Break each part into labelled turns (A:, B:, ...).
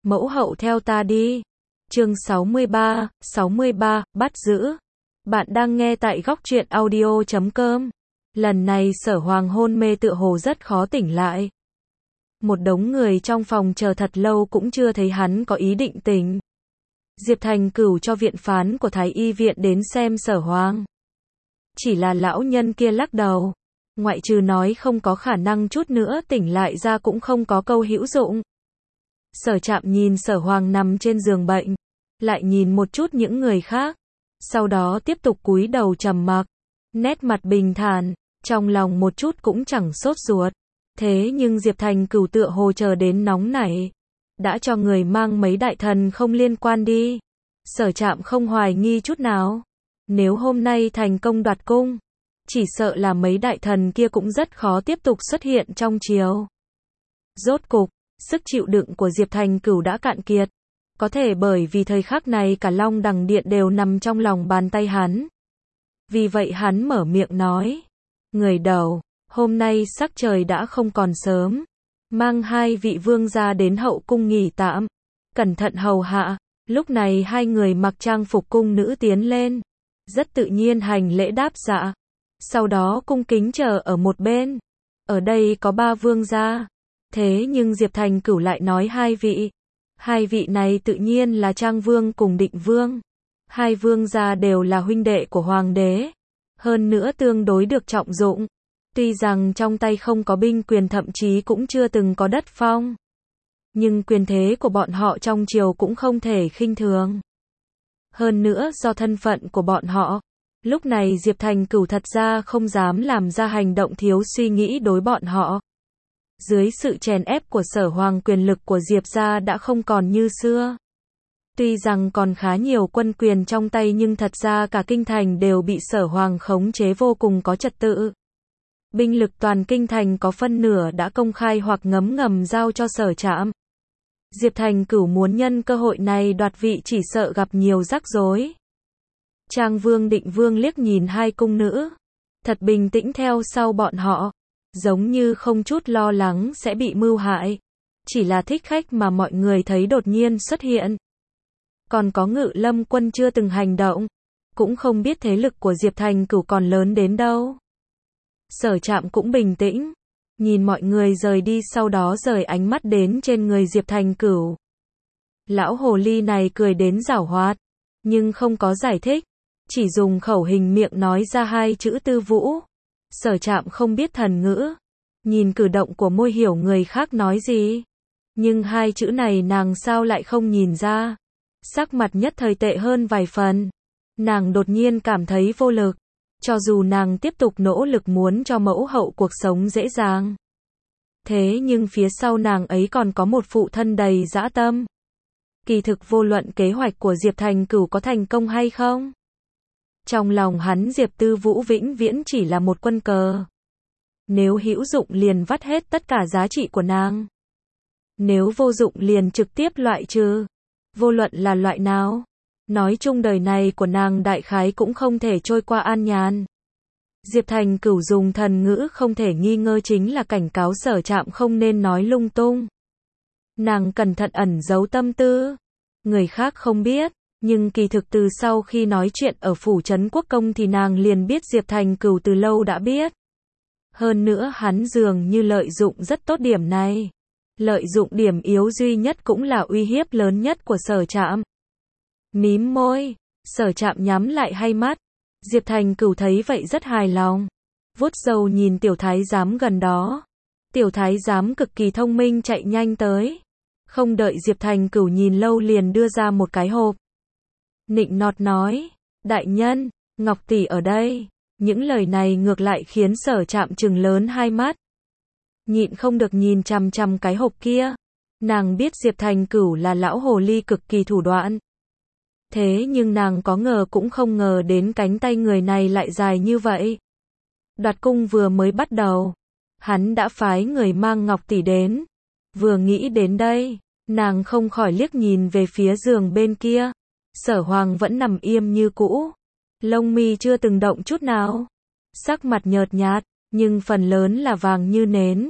A: Mẫu hậu theo ta đi. Chương 63, bắt giữ. Bạn đang nghe tại góc truyện audio.com. Lần này Sở Hoàng hôn mê tựa hồ rất khó tỉnh lại. Một đống người trong phòng chờ thật lâu cũng chưa thấy hắn có ý định tỉnh. Diệp Thành cửu cho viện phán của Thái Y viện đến xem Sở Hoàng. Chỉ là lão nhân kia lắc đầu. Ngoại trừ nói không có khả năng chút nữa tỉnh lại ra cũng không có câu hữu dụng. Sở Trạm nhìn Sở Hoàng nằm trên giường bệnh, lại nhìn một chút những người khác, sau đó tiếp tục cúi đầu trầm mặc, nét mặt bình thản, trong lòng một chút cũng chẳng sốt ruột. Thế nhưng Diệp Thành cửu tựa hồ chờ đến nóng nảy, đã cho người mang mấy đại thần không liên quan đi. Sở Trạm không hoài nghi chút nào, nếu hôm nay thành công đoạt cung, chỉ sợ là mấy đại thần kia cũng rất khó tiếp tục xuất hiện trong triều. Rốt cục, sức chịu đựng của Diệp Thành cửu đã cạn kiệt. Có thể bởi vì thời khắc này cả Long Đằng Điện đều nằm trong lòng bàn tay hắn. Vì vậy hắn mở miệng nói. Người đầu, hôm nay sắc trời đã không còn sớm. Mang hai vị vương gia đến hậu cung nghỉ tạm. Cẩn thận hầu hạ. Lúc này hai người mặc trang phục cung nữ tiến lên. Rất tự nhiên hành lễ đáp dạ. Sau đó cung kính chờ ở một bên. Ở đây có ba vương gia. Thế nhưng Diệp Thành cửu lại nói hai vị. Hai vị này tự nhiên là Trang Vương cùng Định Vương. Hai vương gia đều là huynh đệ của Hoàng đế. Hơn nữa tương đối được trọng dụng. Tuy rằng trong tay không có binh quyền thậm chí cũng chưa từng có đất phong. Nhưng quyền thế của bọn họ trong triều cũng không thể khinh thường. Hơn nữa do thân phận của bọn họ. Lúc này Diệp Thành cửu thật ra không dám làm ra hành động thiếu suy nghĩ đối bọn họ. Dưới sự chèn ép của Sở Hoàng quyền lực của Diệp gia đã không còn như xưa. Tuy rằng còn khá nhiều quân quyền trong tay nhưng thật ra cả kinh thành đều bị Sở Hoàng khống chế vô cùng có trật tự. Binh lực toàn kinh thành có phân nửa đã công khai hoặc ngấm ngầm giao cho Sở Trạm. Diệp Thành cửu muốn nhân cơ hội này đoạt vị chỉ sợ gặp nhiều rắc rối. Trang Vương Định Vương liếc nhìn hai cung nữ. Thật bình tĩnh theo sau bọn họ. Giống như không chút lo lắng sẽ bị mưu hại. Chỉ là thích khách mà mọi người thấy đột nhiên xuất hiện. Còn có Ngự Lâm quân chưa từng hành động. Cũng không biết thế lực của Diệp Thành cửu còn lớn đến đâu. Sở Trạm cũng bình tĩnh. Nhìn mọi người rời đi sau đó rời ánh mắt đến trên người Diệp Thành cửu. Lão hồ ly này cười đến giảo hoạt. Nhưng không có giải thích. Chỉ dùng khẩu hình miệng nói ra hai chữ Tư Vũ. Sở Trạm không biết thần ngữ. Nhìn cử động của môi hiểu người khác nói gì. Nhưng hai chữ này nàng sao lại không nhìn ra. Sắc mặt nhất thời tệ hơn vài phần. Nàng đột nhiên cảm thấy vô lực. Cho dù nàng tiếp tục nỗ lực muốn cho mẫu hậu cuộc sống dễ dàng. Thế nhưng phía sau nàng ấy còn có một phụ thân đầy dã tâm. Kỳ thực vô luận kế hoạch của Diệp Thành cửu có thành công hay không. Trong lòng hắn Diệp Tư Vũ vĩnh viễn chỉ là một quân cờ. Nếu hữu dụng liền vắt hết tất cả giá trị của nàng. Nếu vô dụng liền trực tiếp loại trừ. Vô luận là loại nào. Nói chung đời này của nàng đại khái cũng không thể trôi qua an nhàn. Diệp Thành cửu dùng thần ngữ không thể nghi ngờ chính là cảnh cáo Sở Trạm không nên nói lung tung. Nàng cẩn thận ẩn giấu tâm tư. Người khác không biết. Nhưng kỳ thực từ sau khi nói chuyện ở phủ trấn quốc công thì nàng liền biết Diệp Thành cửu từ lâu đã biết. Hơn nữa hắn dường như lợi dụng rất tốt điểm này. Lợi dụng điểm yếu duy nhất cũng là uy hiếp lớn nhất của Sở Trạm. Mím môi, Sở Trạm nhắm lại hai mắt. Diệp Thành cửu thấy vậy rất hài lòng. Vuốt râu nhìn tiểu thái giám gần đó. Tiểu thái giám cực kỳ thông minh chạy nhanh tới. Không đợi Diệp Thành cửu nhìn lâu liền đưa ra một cái hộp. Nịnh nọt nói, đại nhân, Ngọc tỷ ở đây. Những lời này ngược lại khiến Sở Trạm trừng lớn hai mắt. Nhịn không được nhìn chằm chằm cái hộp kia. Nàng biết Diệp Thành cửu là lão hồ ly cực kỳ thủ đoạn. Thế nhưng nàng có ngờ cũng không ngờ đến cánh tay người này lại dài như vậy. Đoạt cung vừa mới bắt đầu. Hắn đã phái người mang Ngọc tỷ đến. Vừa nghĩ đến đây, nàng không khỏi liếc nhìn về phía giường bên kia. Sở Hoàng vẫn nằm im như cũ. Lông mi chưa từng động chút nào. Sắc mặt nhợt nhạt, nhưng phần lớn là vàng như nến.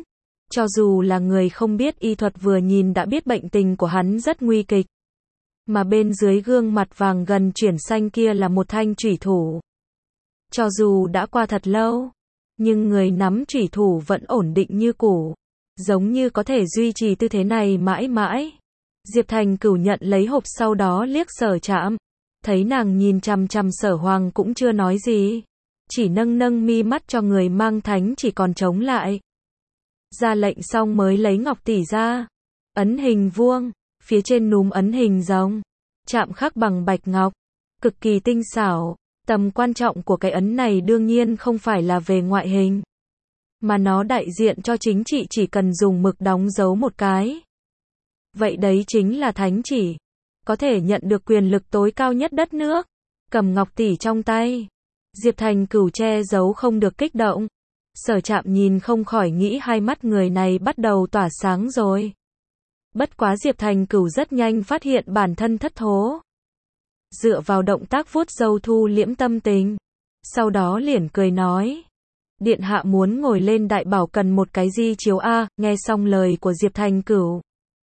A: Cho dù là người không biết y thuật vừa nhìn đã biết bệnh tình của hắn rất nguy kịch. Mà bên dưới gương mặt vàng gần chuyển xanh kia là một thanh chủy thủ. Cho dù đã qua thật lâu, nhưng người nắm chủy thủ vẫn ổn định như cũ, giống như có thể duy trì tư thế này mãi mãi. Diệp Thành Cửu nhận lấy hộp sau đó liếc Sở Trạm, thấy nàng nhìn chằm chằm Sở Hoàng cũng chưa nói gì, chỉ nâng nâng mi mắt cho người mang thánh chỉ còn chống lại. Ra lệnh xong mới lấy ngọc tỷ ra, ấn hình vuông, phía trên núm ấn hình rồng, chạm khắc bằng bạch ngọc, cực kỳ tinh xảo. Tầm quan trọng của cái ấn này đương nhiên không phải là về ngoại hình, mà nó đại diện cho chính trị chỉ cần dùng mực đóng dấu một cái. Vậy đấy chính là thánh chỉ, có thể nhận được quyền lực tối cao nhất đất nước. Cầm ngọc tỷ trong tay, Diệp Thành Cửu che giấu không được kích động. Sở Trạm nhìn không khỏi nghĩ hai mắt người này bắt đầu tỏa sáng rồi. Bất quá Diệp Thành Cửu rất nhanh phát hiện bản thân thất thố. Dựa vào động tác vuốt râu thu liễm tâm tình. Sau đó liền cười nói. Điện hạ muốn ngồi lên đại bảo cần một cái di chiếu a. Nghe xong lời của Diệp Thành Cửu,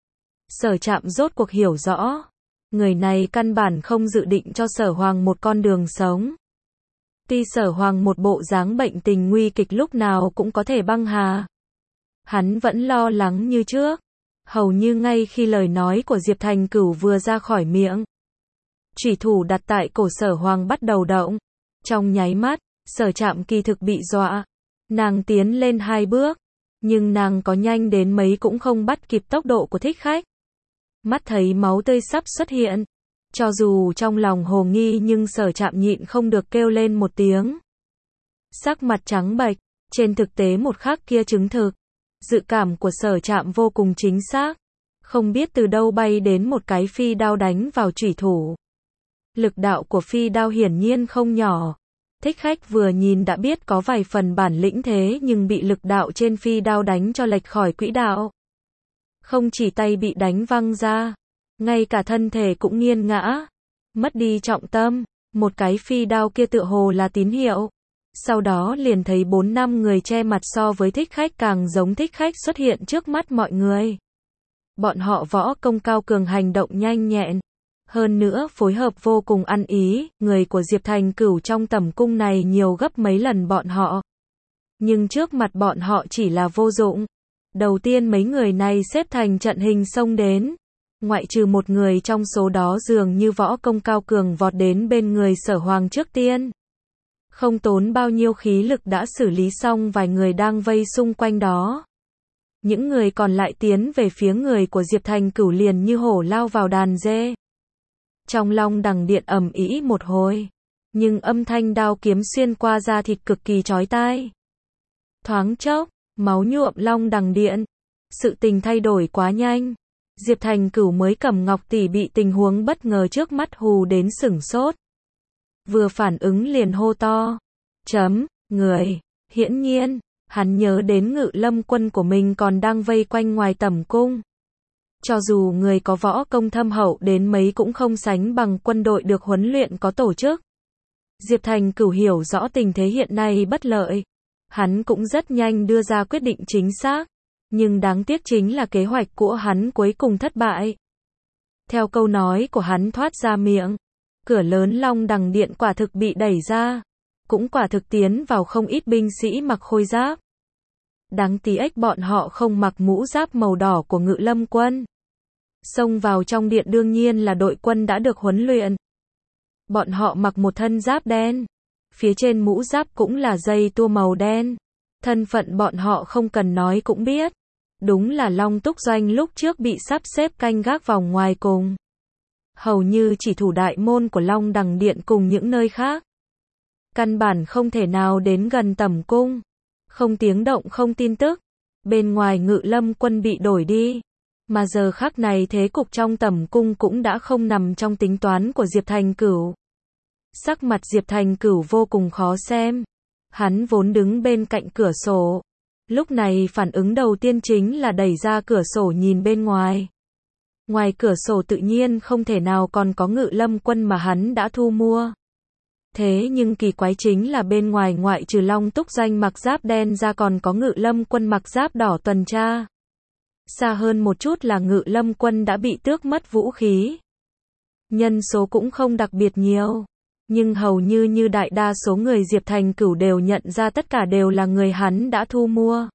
A: Sở Trạm rốt cuộc hiểu rõ. Người này căn bản không dự định cho Sở Hoàng một con đường sống. Tuy Sở Hoàng một bộ dáng bệnh tình nguy kịch lúc nào cũng có thể băng hà, hắn vẫn lo lắng như trước. Hầu như ngay khi lời nói của Diệp Thành Cửu vừa ra khỏi miệng, chủy thủ đặt tại cổ Sở Hoàng bắt đầu động. Trong nháy mắt, Sở Trạm kỳ thực bị dọa. Nàng tiến lên 2 bước, nhưng nàng có nhanh đến mấy cũng không bắt kịp tốc độ của thích khách. Mắt thấy máu tươi sắp xuất hiện, cho dù trong lòng hồ nghi nhưng Sở Trạm nhịn không được kêu lên một tiếng. Sắc mặt trắng bệch, trên thực tế một khắc kia chứng thực. Dự cảm của Sở Trạm vô cùng chính xác. Không biết từ đâu bay đến một cái phi đao đánh vào chủy thủ. Lực đạo của phi đao hiển nhiên không nhỏ. Thích khách vừa nhìn đã biết có vài phần bản lĩnh thế nhưng bị lực đạo trên phi đao đánh cho lệch khỏi quỹ đạo. Không chỉ tay bị đánh văng ra, ngay cả thân thể cũng nghiêng ngã, mất đi trọng tâm. Một cái phi đao kia tựa hồ là tín hiệu. Sau đó liền thấy 4-5 người che mặt so với thích khách càng giống thích khách xuất hiện trước mắt mọi người. Bọn họ võ công cao cường, hành động nhanh nhẹn, hơn nữa phối hợp vô cùng ăn ý. Người của Diệp Thành Cửu trong tẩm cung này nhiều gấp mấy lần bọn họ, nhưng trước mặt bọn họ chỉ là vô dụng. Đầu tiên mấy người này xếp thành trận hình xông đến, ngoại trừ một người trong số đó dường như võ công cao cường vọt đến bên người Sở Hoàng trước tiên. Không tốn bao nhiêu khí lực đã xử lý xong vài người đang vây xung quanh đó. Những người còn lại tiến về phía người của Diệp Thành Cửu liền như hổ lao vào đàn dê. Trong Long Đằng Điện ầm ĩ một hồi, nhưng âm thanh đao kiếm xuyên qua da thịt cực kỳ chói tai. Thoáng chốc, máu nhuộm Long Đằng Điện. Sự tình thay đổi quá nhanh. Diệp Thành Cửu mới cầm ngọc tỷ bị tình huống bất ngờ trước mắt hù đến sửng sốt. Vừa phản ứng liền hô to. Người. Hiển nhiên, hắn nhớ đến Ngự Lâm quân của mình còn đang vây quanh ngoài tẩm cung. Cho dù người có võ công thâm hậu đến mấy cũng không sánh bằng quân đội được huấn luyện có tổ chức. Diệp Thành Cửu hiểu rõ tình thế hiện nay bất lợi. Hắn cũng rất nhanh đưa ra quyết định chính xác. Nhưng đáng tiếc chính là kế hoạch của hắn cuối cùng thất bại. Theo câu nói của hắn thoát ra miệng, cửa lớn Long Đằng Điện quả thực bị đẩy ra. Cũng quả thực tiến vào không ít binh sĩ mặc khôi giáp. Đáng tiếc bọn họ không mặc mũ giáp màu đỏ của Ngự Lâm quân. Xông vào trong điện đương nhiên là đội quân đã được huấn luyện. Bọn họ mặc một thân giáp đen. Phía trên mũ giáp cũng là dây tua màu đen. Thân phận bọn họ không cần nói cũng biết. Đúng là Long Túc Doanh lúc trước bị sắp xếp canh gác vòng ngoài cùng. Hầu như chỉ thủ đại môn của Long Đằng Điện cùng những nơi khác. Căn bản không thể nào đến gần tẩm cung. Không tiếng động, không tin tức. Bên ngoài Ngự Lâm quân bị đổi đi. Mà giờ khắc này thế cục trong tẩm cung cũng đã không nằm trong tính toán của Diệp Thành Cửu. Sắc mặt Diệp Thành Cửu vô cùng khó xem. Hắn vốn đứng bên cạnh cửa sổ. Lúc này phản ứng đầu tiên chính là đẩy ra cửa sổ nhìn bên ngoài. Ngoài cửa sổ tự nhiên không thể nào còn có Ngự Lâm quân mà hắn đã thu mua. Thế nhưng kỳ quái chính là bên ngoài ngoại trừ Long Túc Doanh mặc giáp đen ra còn có Ngự Lâm Quân mặc giáp đỏ tuần tra. Xa hơn một chút là Ngự Lâm Quân đã bị tước mất vũ khí. Nhân số cũng không đặc biệt nhiều, nhưng hầu như đại đa số người Diệp Thành Cửu đều nhận ra tất cả đều là người hắn đã thu mua.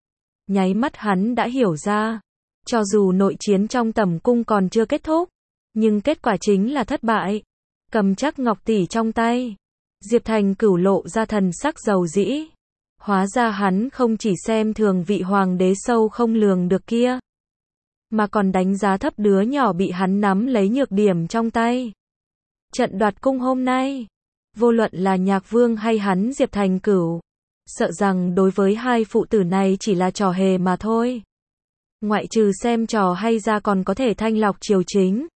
A: Nháy mắt hắn đã hiểu ra, cho dù nội chiến trong tẩm cung còn chưa kết thúc, nhưng kết quả chính là thất bại. Cầm chắc ngọc tỷ trong tay, Diệp Thành Cửu lộ ra thần sắc dầu dĩ. Hóa ra hắn không chỉ xem thường vị hoàng đế sâu không lường được kia, mà còn đánh giá thấp đứa nhỏ bị hắn nắm lấy nhược điểm trong tay. Trận đoạt cung hôm nay, vô luận là Nhạc Vương hay hắn Diệp Thành Cửu, sợ rằng đối với hai phụ tử này chỉ là trò hề mà thôi. Ngoại trừ xem trò hay ra còn có thể thanh lọc triều chính.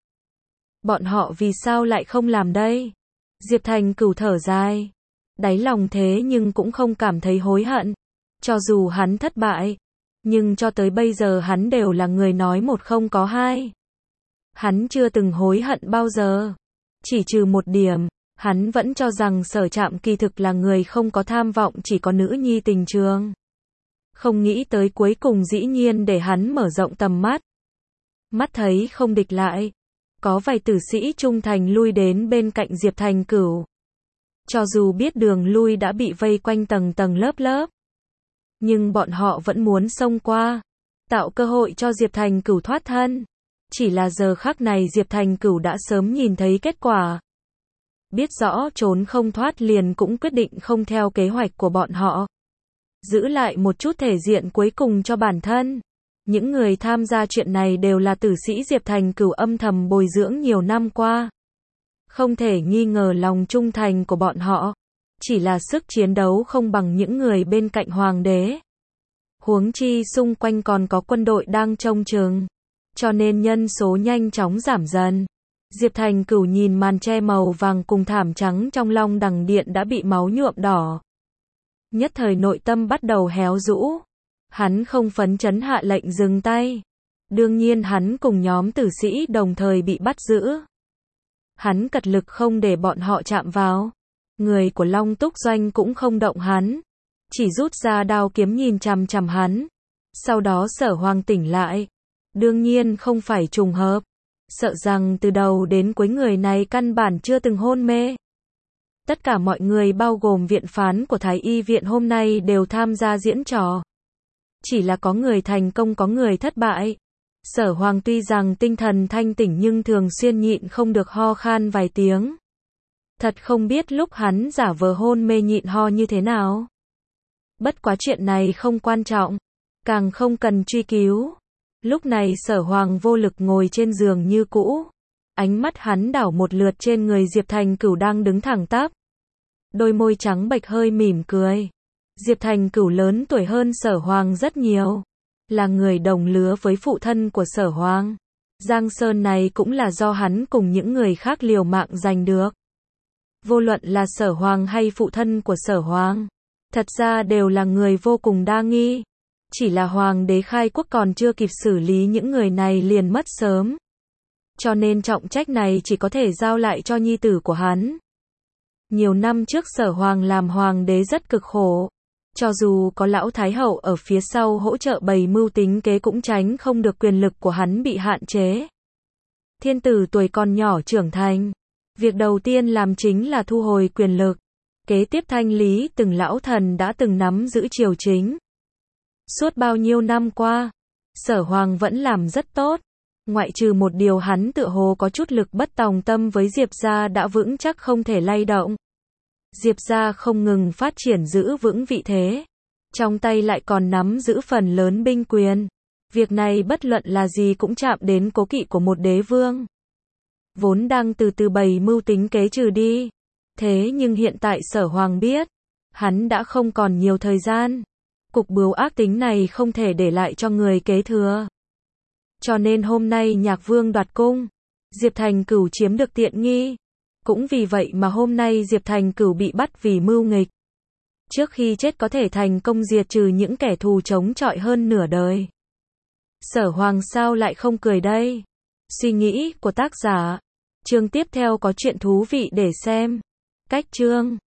A: Bọn họ vì sao lại không làm đây? Diệp Thành Cửu thở dài. Đáy lòng thế nhưng cũng không cảm thấy hối hận. Cho dù hắn thất bại, nhưng cho tới bây giờ hắn đều là người nói một không có hai. Hắn chưa từng hối hận bao giờ. Chỉ trừ một điểm, hắn vẫn cho rằng Sở Trạm kỳ thực là người không có tham vọng, chỉ có nữ nhi tình trường. Không nghĩ tới cuối cùng dĩ nhiên để hắn mở rộng tầm mắt. Mắt thấy không địch lại, có vài tử sĩ trung thành lui đến bên cạnh Diệp Thành Cửu. Cho dù biết đường lui đã bị vây quanh tầng tầng lớp lớp, nhưng bọn họ vẫn muốn xông qua, tạo cơ hội cho Diệp Thành Cửu thoát thân. Chỉ là giờ khắc này Diệp Thành Cửu đã sớm nhìn thấy kết quả. Biết rõ trốn không thoát liền cũng quyết định không theo kế hoạch của bọn họ. Giữ lại một chút thể diện cuối cùng cho bản thân. Những người tham gia chuyện này đều là tử sĩ Diệp Thành Cửu âm thầm bồi dưỡng nhiều năm qua. Không thể nghi ngờ lòng trung thành của bọn họ. Chỉ là sức chiến đấu không bằng những người bên cạnh hoàng đế. Huống chi xung quanh còn có quân đội đang trông chừng. Cho nên nhân số nhanh chóng giảm dần. Diệp Thành Cửu nhìn màn che màu vàng cùng thảm trắng trong Long Đằng Điện đã bị máu nhuộm đỏ. Nhất thời nội tâm bắt đầu héo rũ. Hắn không phấn chấn hạ lệnh dừng tay. Đương nhiên hắn cùng nhóm tử sĩ đồng thời bị bắt giữ. Hắn cật lực không để bọn họ chạm vào. Người của Long Túc Doanh cũng không động hắn. Chỉ rút ra đao kiếm nhìn chằm chằm hắn. Sau đó Sở Hoàng tỉnh lại. Đương nhiên không phải trùng hợp. Sợ rằng từ đầu đến cuối người này căn bản chưa từng hôn mê. Tất cả mọi người bao gồm viện phán của Thái Y viện hôm nay đều tham gia diễn trò. Chỉ là có người thành công có người thất bại. Sở Hoàng tuy rằng tinh thần thanh tỉnh nhưng thường xuyên nhịn không được ho khan vài tiếng. Thật không biết lúc hắn giả vờ hôn mê nhịn ho như thế nào. Bất quá chuyện này không quan trọng, càng không cần truy cứu. Lúc này Sở Hoàng vô lực ngồi trên giường như cũ. Ánh mắt hắn đảo một lượt trên người Diệp Thành Cửu đang đứng thẳng tắp. Đôi môi trắng bệch hơi mỉm cười. Diệp Thành Cửu lớn tuổi hơn Sở Hoàng rất nhiều. Là người đồng lứa với phụ thân của Sở Hoàng. Giang Sơn này cũng là do hắn cùng những người khác liều mạng giành được. Vô luận là Sở Hoàng hay phụ thân của Sở Hoàng, thật ra đều là người vô cùng đa nghi. Chỉ là Hoàng đế khai quốc còn chưa kịp xử lý những người này liền mất sớm. Cho nên trọng trách này chỉ có thể giao lại cho nhi tử của hắn. Nhiều năm trước Sở Hoàng làm Hoàng đế rất cực khổ. Cho dù có lão Thái Hậu ở phía sau hỗ trợ bày mưu tính kế cũng tránh không được quyền lực của hắn bị hạn chế. Thiên tử tuổi còn nhỏ trưởng thành. Việc đầu tiên làm chính là thu hồi quyền lực. Kế tiếp thanh lý từng lão thần đã từng nắm giữ triều chính. Suốt bao nhiêu năm qua, Sở Hoàng vẫn làm rất tốt. Ngoại trừ một điều hắn tựa hồ có chút lực bất tòng tâm với Diệp gia đã vững chắc không thể lay động. Diệp gia không ngừng phát triển giữ vững vị thế. Trong tay lại còn nắm giữ phần lớn binh quyền. Việc này bất luận là gì cũng chạm đến cố kỵ của một đế vương. Vốn đang từ từ bày mưu tính kế trừ đi. Thế nhưng hiện tại Sở Hoàng biết, hắn đã không còn nhiều thời gian. Cục bướu ác tính này không thể để lại cho người kế thừa. Cho nên hôm nay Nhạc Vương đoạt cung, Diệp Thành Cửu chiếm được tiện nghi. Cũng vì vậy mà hôm nay Diệp Thành Cửu bị bắt vì mưu nghịch. Trước khi chết có thể thành công diệt trừ những kẻ thù chống chọi hơn nửa đời. Sở Hoàng sao lại không cười đây? Suy nghĩ của tác giả. Chương tiếp theo có chuyện thú vị để xem. Cách chương